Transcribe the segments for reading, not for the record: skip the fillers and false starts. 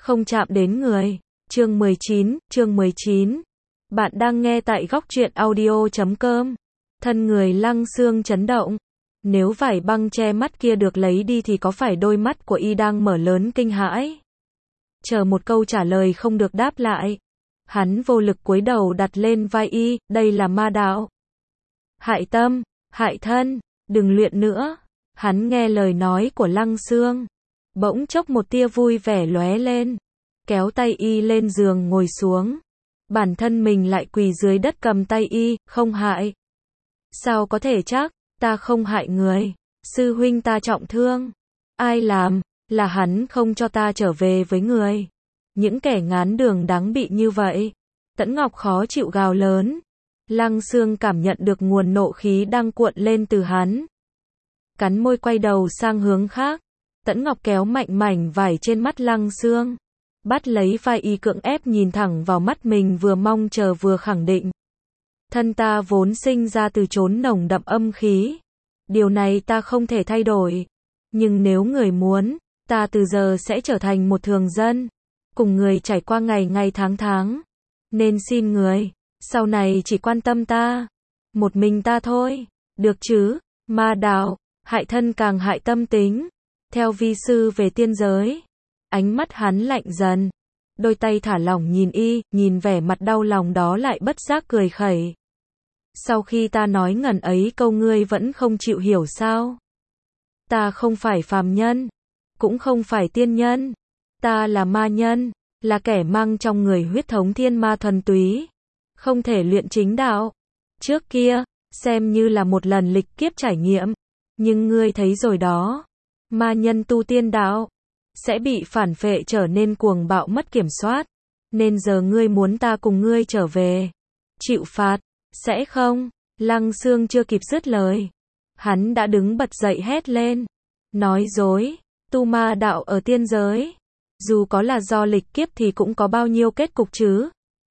không chạm đến người. Chương 19. Bạn đang nghe tại góc truyện audio.com. Thân người Lăng Xương chấn động. Nếu vải băng che mắt kia được lấy đi thì có phải đôi mắt của y đang mở lớn kinh hãi? Chờ một câu trả lời không được đáp lại. Hắn vô lực cúi đầu đặt lên vai y, đây là ma đạo. Hại tâm, hại thân, đừng luyện nữa. Hắn nghe lời nói của Lăng Xương. Bỗng chốc một tia vui vẻ lóe lên. Kéo tay y lên giường ngồi xuống. Bản thân mình lại quỳ dưới đất cầm tay y, không hại. Sao có thể chắc, ta không hại người. Sư huynh ta trọng thương. Ai làm, là hắn không cho ta trở về với người. Những kẻ ngán đường đáng bị như vậy. Tẫn Ngọc khó chịu gào lớn. Lăng Xương cảm nhận được nguồn nộ khí đang cuộn lên từ hắn. Cắn môi quay đầu sang hướng khác. Tẫn Ngọc kéo mạnh mảnh vải trên mắt Lăng Xương. Bắt lấy vai y cưỡng ép nhìn thẳng vào mắt mình, vừa mong chờ vừa khẳng định. Thân ta vốn sinh ra từ chốn nồng đậm âm khí. Điều này ta không thể thay đổi. Nhưng nếu người muốn, ta từ giờ sẽ trở thành một thường dân. Cùng người trải qua ngày ngày tháng tháng. Nên xin người, sau này chỉ quan tâm ta. Một mình ta thôi. Được chứ? Ma đạo, hại thân càng hại tâm tính. Theo vi sư về tiên giới. Ánh mắt hắn lạnh dần. Đôi tay thả lỏng nhìn y, nhìn vẻ mặt đau lòng đó lại bất giác cười khẩy. Sau khi ta nói ngần ấy câu ngươi vẫn không chịu hiểu sao? Ta không phải phàm nhân, cũng không phải tiên nhân. Ta là ma nhân, là kẻ mang trong người huyết thống thiên ma thuần túy. Không thể luyện chính đạo. Trước kia, xem như là một lần lịch kiếp trải nghiệm. Nhưng ngươi thấy rồi đó. Ma nhân tu tiên đạo sẽ bị phản phệ trở nên cuồng bạo mất kiểm soát. Nên giờ ngươi muốn ta cùng ngươi trở về chịu phạt, sẽ không? Lăng Xương chưa kịp dứt lời, hắn đã đứng bật dậy hét lên. Nói dối, tu ma đạo ở tiên giới. Dù có là do lịch kiếp thì cũng có bao nhiêu kết cục chứ?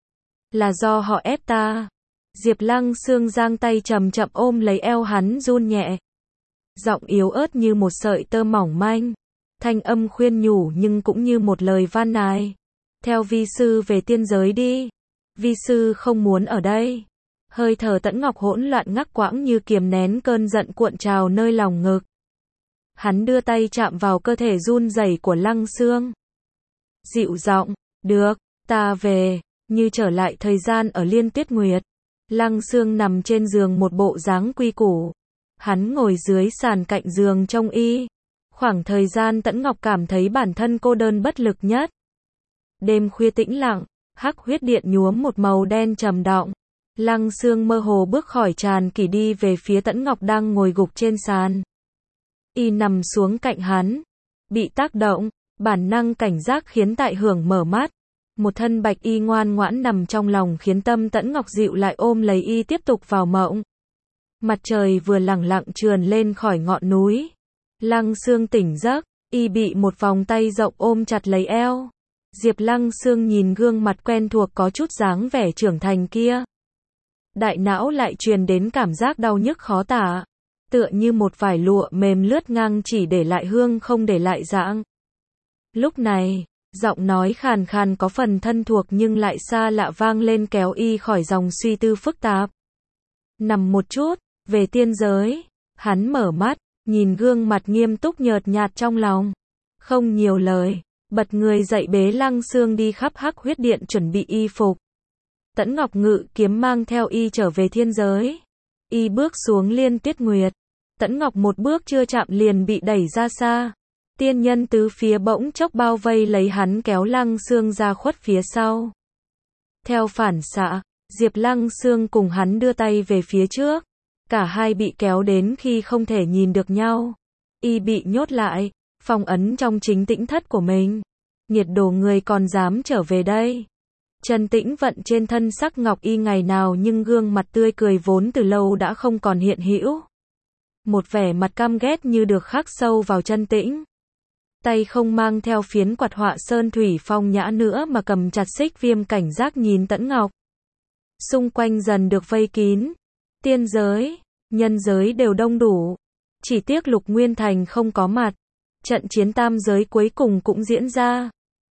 Là do họ ép ta. Diệp Lăng Xương giang tay chậm chậm ôm lấy eo hắn run nhẹ. Giọng yếu ớt như một sợi tơ mỏng manh. Thanh âm khuyên nhủ nhưng cũng như một lời van nài. Theo vi sư về tiên giới đi. Vi sư không muốn ở đây. Hơi thở Tẫn Ngọc hỗn loạn ngắt quãng như kiềm nén cơn giận cuộn trào nơi lòng ngực. Hắn đưa tay chạm vào cơ thể run rẩy của Lăng Xương. Dịu giọng, được, ta về, như trở lại thời gian ở Liên Tuyết Nguyệt. Lăng Xương nằm trên giường một bộ dáng quy củ. Hắn ngồi dưới sàn cạnh giường trông y. Khoảng thời gian Tẫn Ngọc cảm thấy bản thân cô đơn bất lực nhất. Đêm khuya tĩnh lặng, hắc huyết điện nhuốm một màu đen trầm động. Lăng Xương mơ hồ bước khỏi tràn kỷ đi về phía Tẫn Ngọc đang ngồi gục trên sàn. Y nằm xuống cạnh hắn. Bị tác động, bản năng cảnh giác khiến Tại Hưởng mở mắt. Một thân bạch y ngoan ngoãn nằm trong lòng khiến tâm Tẫn Ngọc dịu lại, ôm lấy y tiếp tục vào mộng. Mặt trời vừa lẳng lặng trườn lên khỏi ngọn núi. Lăng Xương tỉnh giấc, y bị một vòng tay rộng ôm chặt lấy eo. Diệp Lăng Xương nhìn gương mặt quen thuộc có chút dáng vẻ trưởng thành kia. Đại não lại truyền đến cảm giác đau nhức khó tả. Tựa như một vải lụa mềm lướt ngang chỉ để lại hương không để lại dạng. Lúc này, giọng nói khàn khàn có phần thân thuộc nhưng lại xa lạ vang lên kéo y khỏi dòng suy tư phức tạp. Nằm một chút, về tiên giới. Hắn mở mắt, nhìn gương mặt nghiêm túc nhợt nhạt trong lòng. Không nhiều lời, bật người dậy bế Lăng Xương đi khắp hắc huyết điện chuẩn bị y phục. Tẫn Ngọc ngự kiếm mang theo y trở về thiên giới. Y bước xuống Liên Tuyết Nguyệt. Tẫn Ngọc một bước chưa chạm liền bị đẩy ra xa. Tiên nhân tứ phía bỗng chốc bao vây lấy hắn, kéo Lăng Xương ra khuất phía sau. Theo phản xạ, Diệp Lăng Xương cùng hắn đưa tay về phía trước. Cả hai bị kéo đến khi không thể nhìn được nhau. Y bị nhốt lại, phong ấn trong chính tĩnh thất của mình. Nhiệt đồ người còn dám trở về đây. Trần Tĩnh Vận trên thân sắc ngọc y ngày nào nhưng gương mặt tươi cười vốn từ lâu đã không còn hiện hữu. Một vẻ mặt căm ghét như được khắc sâu vào chân tĩnh. Tay không mang theo phiến quạt họa sơn thủy phong nhã nữa mà cầm chặt xích viêm cảnh giác nhìn Tẫn Ngọc. Xung quanh dần được vây kín. Tiên giới, nhân giới đều đông đủ. Chỉ tiếc Lục Nguyên Thành không có mặt. Trận chiến tam giới cuối cùng cũng diễn ra.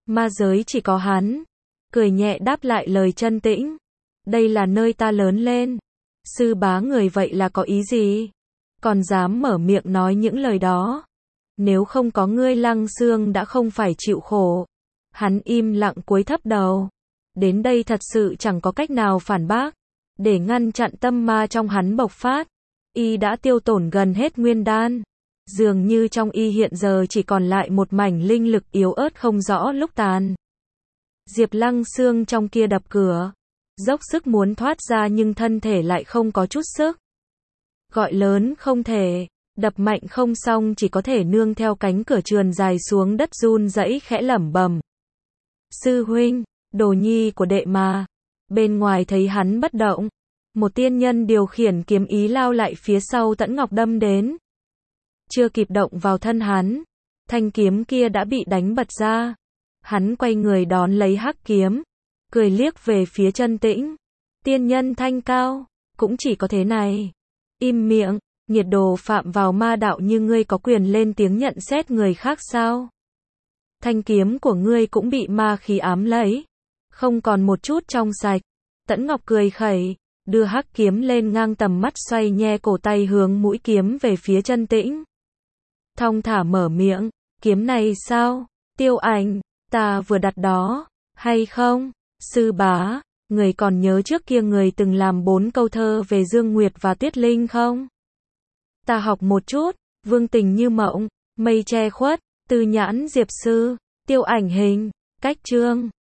Ma giới chỉ có hắn. Cười nhẹ đáp lại lời Chân Tĩnh. Đây là nơi ta lớn lên. Sư bá người vậy là có ý gì? Còn dám mở miệng nói những lời đó. Nếu không có ngươi Lăng Xương đã không phải chịu khổ. Hắn im lặng cúi thấp đầu. Đến đây thật sự chẳng có cách nào phản bác. Để ngăn chặn tâm ma trong hắn bộc phát. Y đã tiêu tổn gần hết nguyên đan. Dường như trong y hiện giờ chỉ còn lại một mảnh linh lực yếu ớt không rõ lúc tàn. Diệp Lăng Xương trong kia đập cửa. Dốc sức muốn thoát ra nhưng thân thể lại không có chút sức. Gọi lớn không thể. Đập mạnh không xong chỉ có thể nương theo cánh cửa trườn dài xuống đất run rẩy khẽ lẩm bẩm. Sư huynh, đồ nhi của đệ mà. Bên ngoài thấy hắn bất động. Một tiên nhân điều khiển kiếm ý lao lại phía sau Tẫn Ngọc đâm đến. Chưa kịp động vào thân hắn. Thanh kiếm kia đã bị đánh bật ra. Hắn quay người đón lấy hắc kiếm. Cười liếc về phía Chân Tĩnh. Tiên nhân thanh cao. Cũng chỉ có thế này. Im miệng. Nhiệt đồ phạm vào ma đạo như ngươi có quyền lên tiếng nhận xét người khác sao? Thanh kiếm của ngươi cũng bị ma khí ám lấy. Không còn một chút trong sạch. Tẫn Ngọc cười khẩy. Đưa hắc kiếm lên ngang tầm mắt xoay nhe cổ tay hướng mũi kiếm về phía Chân Tĩnh. Thong thả mở miệng. Kiếm này sao? Tiêu Ảnh, ta vừa đặt đó. Hay không? Sư bá, người còn nhớ trước kia người từng làm 4 câu thơ về Dương Nguyệt và Tuyết Linh không? Ta học một chút. Vương tình như mộng. Mây che khuất. Tư nhãn Diệp sư. Tiêu Ảnh hình. Cách chương.